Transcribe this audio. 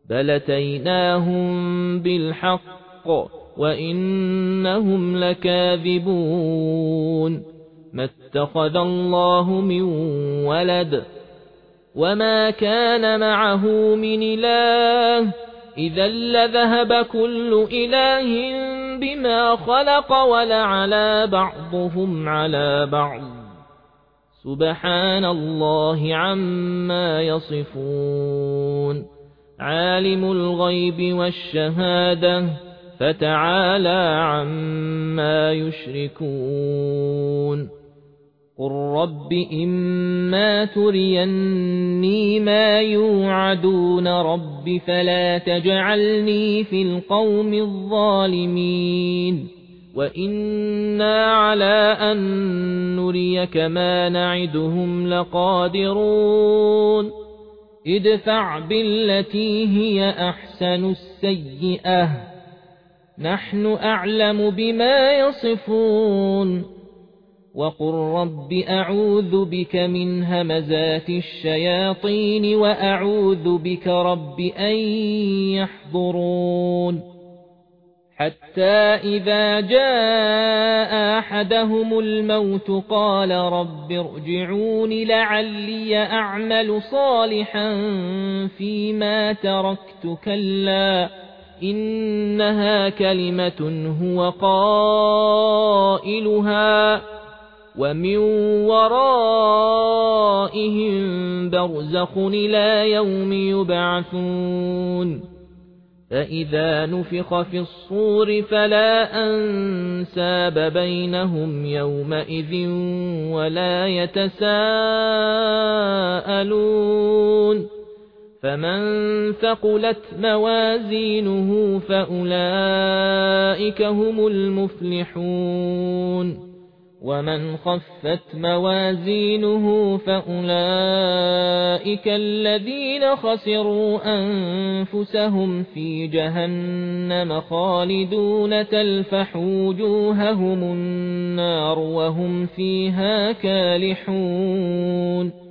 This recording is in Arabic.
بل أتيناهم بالحق وإنهم لكاذبون ما اتخذ الله من ولد وما كان معه من إله إذا لذهب كل إله بما خلق ولعلى بعضهم على بعض سبحان الله عما يصفون عالم الغيب والشهادة فتعالى عما يشركون قل رب إما تريني ما يوعدون رب فلا تجعلني في القوم الظالمين وإنا على أن نريك ما نعدهم لقادرون ادفع بالتي هي أحسن السيئة نحن أعلم بما يصفون وقل رب أعوذ بك من همزات الشياطين وأعوذ بك رب أن يحضرون حتى إذا جاء أحدهم الموت قال رب ارجعون لعلي أعمل صالحا فيما تركت كلا إنها كلمة هو قائلها ومن ورائهم برزخ إلى يوم يبعثون فإذا نفخ في الصور فلا أنساب بينهم يومئذ ولا يتساءلون فمن ثقلت موازينه فأولئك هم المفلحون ومن خفت موازينه فأولئك الذين خسروا أنفسهم في جهنم خالدون تلفح وجوههم النار وهم فيها كالحون